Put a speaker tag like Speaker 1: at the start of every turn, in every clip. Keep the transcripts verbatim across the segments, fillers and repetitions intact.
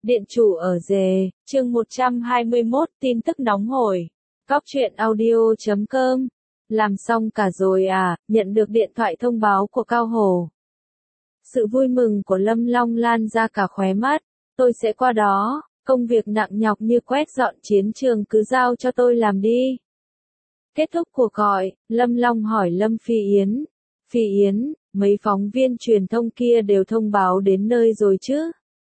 Speaker 1: Điện chủ ở rề, chương một trăm hai mươi mốt, tin tức nóng hổi. Cóc truyện audio chấm com. Làm xong cả rồi à, nhận được điện thoại thông báo của Cao Hổ. Sự vui mừng của Lâm Long lan ra cả khóe mắt. Tôi sẽ qua đó, công việc nặng nhọc như quét dọn chiến trường cứ giao cho tôi làm đi. Kết thúc cuộc gọi, Lâm Long hỏi Lâm Phi Yến. Phi Yến, mấy phóng viên truyền thông kia đều thông báo đến nơi rồi chứ?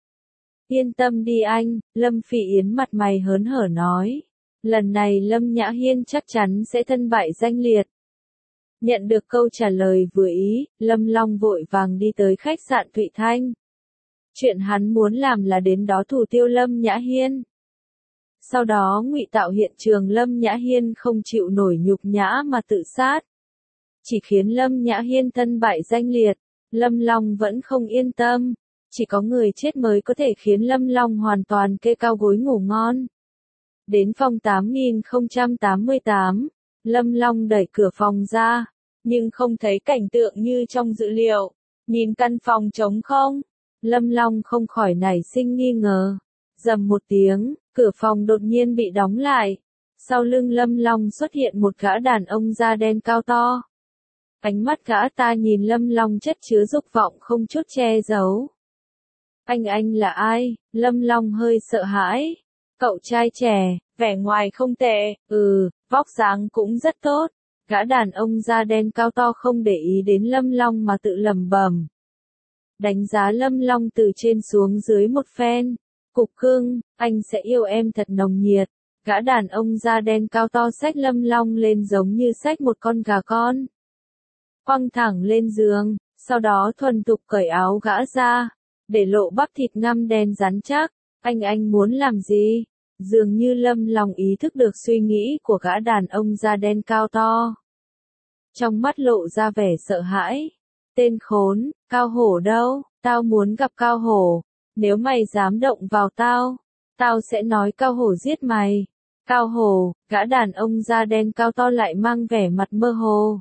Speaker 1: Yên tâm đi anh, Lâm Phi Yến mặt mày hớn hở nói. Lần này Lâm Nhã Hiên chắc chắn sẽ thân bại danh liệt. Nhận được câu trả lời vừa ý, Lâm Long vội vàng đi tới khách sạn Thụy Thanh. Chuyện hắn muốn làm là đến đó thủ tiêu Lâm Nhã Hiên. Sau đó ngụy tạo hiện trường Lâm Nhã Hiên không chịu nổi nhục nhã mà tự sát. Chỉ khiến Lâm Nhã Hiên thân bại danh liệt, Lâm Long vẫn không yên tâm. Chỉ có người chết mới có thể khiến Lâm Long hoàn toàn kê cao gối ngủ ngon. Đến phòng tám nghìn không trăm tám mươi tám, Lâm Long đẩy cửa phòng ra, nhưng không thấy cảnh tượng như trong dữ liệu. Nhìn căn phòng trống không, Lâm Long không khỏi nảy sinh nghi ngờ. Rầm một tiếng, cửa phòng đột nhiên bị đóng lại. Sau lưng Lâm Long xuất hiện một gã đàn ông da đen cao to. Ánh mắt gã ta nhìn Lâm Long chất chứa dục vọng không chút che giấu. Anh anh là ai? Lâm Long hơi sợ hãi. Cậu trai trẻ, vẻ ngoài không tệ, ừ, vóc dáng cũng rất tốt. Gã đàn ông da đen cao to không để ý đến Lâm Long mà tự lẩm bẩm. Đánh giá Lâm Long từ trên xuống dưới một phen. Cục cưng, anh sẽ yêu em thật nồng nhiệt. Gã đàn ông da đen cao to xách Lâm Long lên giống như xách một con gà con. Quăng thẳng lên giường, sau đó thuần thục cởi áo gã ra. Để lộ bắp thịt ngăm đen rắn chắc, anh anh muốn làm gì? Dường như Lâm Long ý thức được suy nghĩ của gã đàn ông da đen cao to. Trong mắt lộ ra vẻ sợ hãi. Tên khốn, Cao Hổ đâu? Tao muốn gặp Cao Hổ. Nếu mày dám động vào tao, tao sẽ nói Cao Hổ giết mày. Cao Hổ, gã đàn ông da đen cao to lại mang vẻ mặt mơ hồ.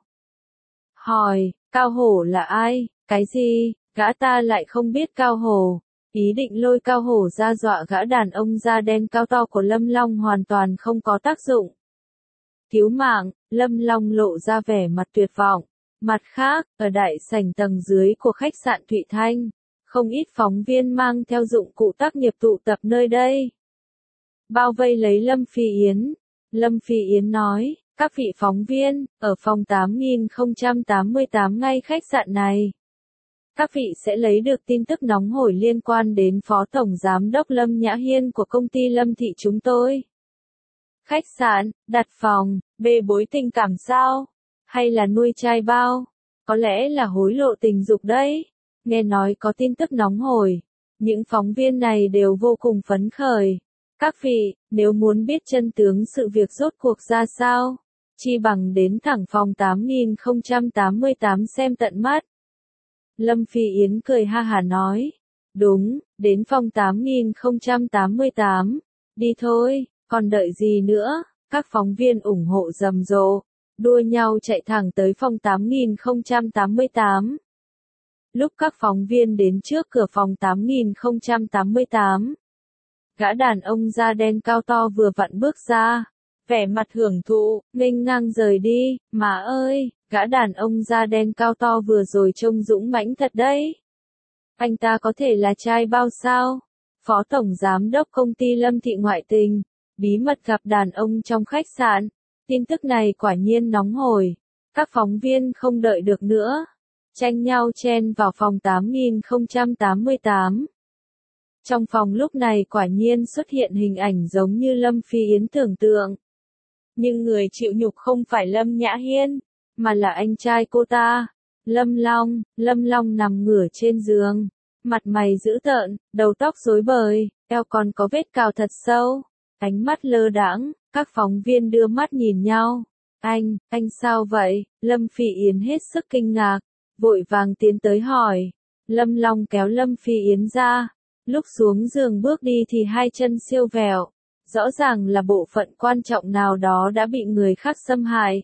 Speaker 1: Hỏi, Cao Hổ là ai? Cái gì? Gã ta lại không biết Cao Hổ. Ý định lôi Cao Hổ ra dọa gã đàn ông da đen cao to của Lâm Long hoàn toàn không có tác dụng. Cứu mạng, Lâm Long lộ ra vẻ mặt tuyệt vọng. Mặt khác, ở đại sảnh tầng dưới của khách sạn Thụy Thanh, không ít phóng viên mang theo dụng cụ tác nghiệp tụ tập nơi đây. Bao vây lấy Lâm Phi Yến. Lâm Phi Yến nói, các vị phóng viên, ở phòng tám nghìn không trăm tám mươi tám ngay khách sạn này. Các vị sẽ lấy được tin tức nóng hổi liên quan đến Phó Tổng Giám đốc Lâm Nhã Hiên của công ty Lâm Thị chúng tôi. Khách sạn, đặt phòng, bê bối tình cảm sao? Hay là nuôi trai bao? Có lẽ là hối lộ tình dục đấy. Nghe nói có tin tức nóng hổi. Những phóng viên này đều vô cùng phấn khởi. Các vị, nếu muốn biết chân tướng sự việc rốt cuộc ra sao, chi bằng đến thẳng phòng tám nghìn không trăm tám mươi tám xem tận mắt. Lâm Phi Yến cười ha hả nói. Đúng, đến phòng tám nghìn không trăm tám mươi tám. Đi thôi, còn đợi gì nữa? Các phóng viên ủng hộ rầm rộ, đua nhau chạy thẳng tới phòng tám nghìn không trăm tám mươi tám. Lúc các phóng viên đến trước cửa phòng tám nghìn không trăm tám mươi tám, gã đàn ông da đen cao to vừa vặn bước ra, vẻ mặt hưởng thụ, nghênh ngang rời đi. Mà ơi, gã đàn ông da đen cao to vừa rồi trông dũng mãnh thật đấy. Anh ta có thể là trai bao sao? Phó Tổng Giám đốc công ty Lâm Thị ngoại tình, bí mật gặp đàn ông trong khách sạn. Tin tức này quả nhiên nóng hổi. Các phóng viên không đợi được nữa, tranh nhau chen vào phòng tám nghìn không trăm tám mươi tám. Trong phòng lúc này quả nhiên xuất hiện hình ảnh giống như Lâm Phi Yến tưởng tượng. Nhưng người chịu nhục không phải Lâm Nhã Hiên, mà là anh trai cô ta, Lâm Long. Lâm Long nằm ngửa trên giường, mặt mày dữ tợn, đầu tóc rối bời, eo còn có vết cào thật sâu, ánh mắt lơ đãng. Các phóng viên đưa mắt nhìn nhau. Anh, anh sao vậy? Lâm Phi Yến hết sức kinh ngạc, vội vàng tiến tới hỏi. Lâm Long kéo Lâm Phi Yến ra. Lúc xuống giường bước đi thì hai chân siêu vẹo. Rõ ràng là bộ phận quan trọng nào đó đã bị người khác xâm hại.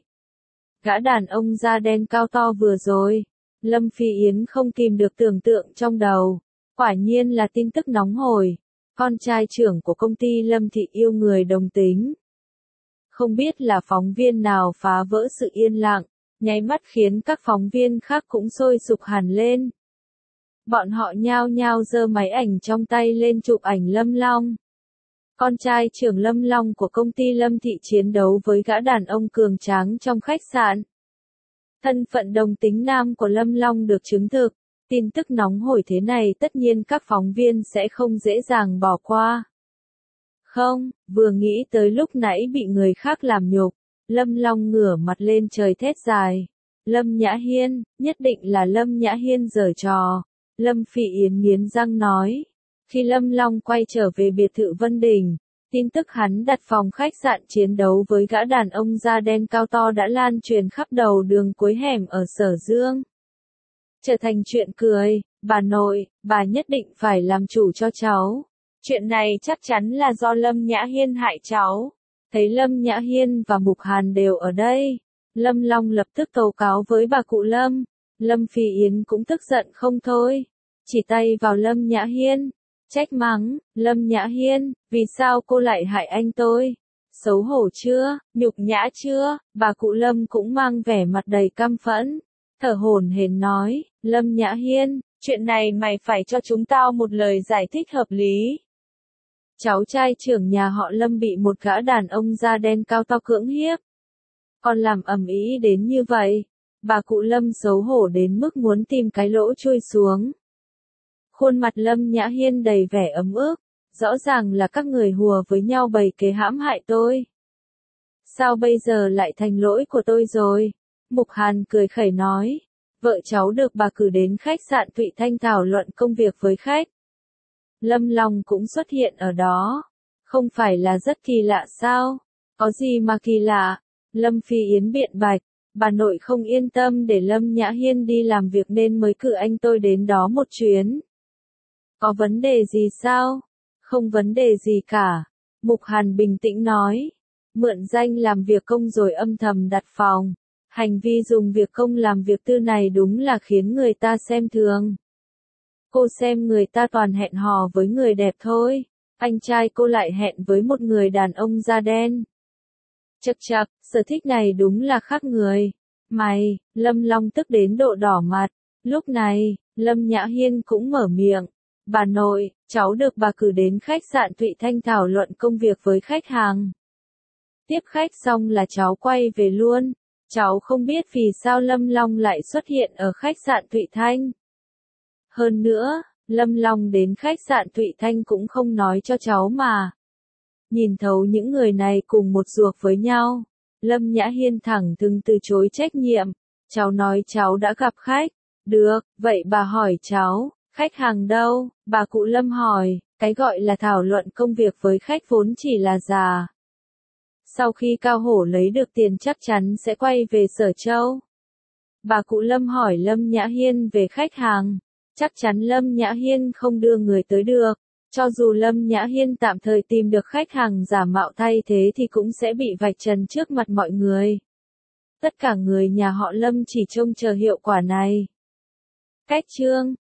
Speaker 1: Gã đàn ông da đen cao to vừa rồi, Lâm Phi Yến không kìm được tưởng tượng trong đầu. Quả nhiên là tin tức nóng hổi. con trai trưởng của công ty Lâm Thị yêu người đồng tính. Không biết là phóng viên nào phá vỡ sự yên lặng, nháy mắt khiến các phóng viên khác cũng sôi sục hẳn lên. Bọn họ nhao nhao giơ máy ảnh trong tay lên chụp ảnh Lâm Long. Con trai trưởng Lâm Long của công ty Lâm Thị chiến đấu với gã đàn ông cường tráng trong khách sạn. Thân phận đồng tính nam của Lâm Long được chứng thực, tin tức nóng hổi thế này tất nhiên các phóng viên sẽ không dễ dàng bỏ qua. Không, vừa nghĩ tới lúc nãy bị người khác làm nhục, Lâm Long ngửa mặt lên trời thét dài. Lâm Nhã Hiên, nhất định là Lâm Nhã Hiên giở trò. Lâm Phỉ Yến nghiến răng nói. Khi Lâm Long quay trở về biệt thự Vân Đình, tin tức hắn đặt phòng khách sạn chiến đấu với gã đàn ông da đen cao to đã lan truyền khắp đầu đường cuối hẻm ở Sở Dương. Trở thành chuyện cười, bà nội, bà nhất định phải làm chủ cho cháu. Chuyện này chắc chắn là do Lâm Nhã Hiên hại cháu. Thấy Lâm Nhã Hiên và Mục Hàn đều ở đây, Lâm Long lập tức tố cáo với bà cụ Lâm. Lâm Phi Yến cũng tức giận không thôi, chỉ tay vào Lâm Nhã Hiên, trách mắng, Lâm Nhã Hiên, vì sao cô lại hại anh tôi? Xấu hổ chưa, nhục nhã chưa? Bà cụ Lâm cũng mang vẻ mặt đầy căm phẫn, thở hổn hển nói, Lâm Nhã Hiên, chuyện này mày phải cho chúng tao một lời giải thích hợp lý. Cháu trai trưởng nhà họ Lâm bị một gã đàn ông da đen cao to cưỡng hiếp. Còn làm ầm ĩ đến như vậy, bà cụ Lâm xấu hổ đến mức muốn tìm cái lỗ chui xuống. Khuôn mặt Lâm Nhã Hiên đầy vẻ ấm ức, rõ ràng là các người hùa với nhau bày kế hãm hại tôi. Sao bây giờ lại thành lỗi của tôi rồi? Mục Hàn cười khẩy nói, vợ cháu được bà cử đến khách sạn Thụy Thanh thảo luận công việc với khách. Lâm Long cũng xuất hiện ở đó. Không phải là rất kỳ lạ sao? Có gì mà kỳ lạ? Lâm Phi Yến biện bạch, bà nội không yên tâm để Lâm Nhã Hiên đi làm việc nên mới cử anh tôi đến đó một chuyến. Có vấn đề gì sao? Không vấn đề gì cả. Mục Hàn bình tĩnh nói. Mượn danh làm việc công rồi âm thầm đặt phòng. Hành vi dùng việc công làm việc tư này đúng là khiến người ta xem thường. Cô xem người ta toàn hẹn hò với người đẹp thôi. Anh trai cô lại hẹn với một người đàn ông da đen. Chậc chậc, sở thích này đúng là khác người. Mày, Lâm Long tức đến độ đỏ mặt. Lúc này, Lâm Nhã Hiên cũng mở miệng. Bà nội, cháu được bà cử đến khách sạn Thụy Thanh thảo luận công việc với khách hàng. Tiếp khách xong là cháu quay về luôn. Cháu không biết vì sao Lâm Long lại xuất hiện ở khách sạn Thụy Thanh. Hơn nữa, Lâm Long đến khách sạn Thụy Thanh cũng không nói cho cháu mà. Nhìn thấu những người này cùng một ruột với nhau, Lâm Nhã Hiên thẳng thừng từ chối trách nhiệm. Cháu nói cháu đã gặp khách. Được, vậy bà hỏi cháu, khách hàng đâu? Bà cụ Lâm hỏi, cái gọi là thảo luận công việc với khách vốn chỉ là giả. Sau khi Cao Hổ lấy được tiền chắc chắn sẽ quay về Sở Châu. Bà cụ Lâm hỏi Lâm Nhã Hiên về khách hàng. Chắc chắn Lâm Nhã Hiên không đưa người tới được. Cho dù Lâm Nhã Hiên tạm thời tìm được khách hàng giả mạo thay thế thì cũng sẽ bị vạch trần trước mặt mọi người. Tất cả người nhà họ Lâm chỉ trông chờ hiệu quả này. Cách chương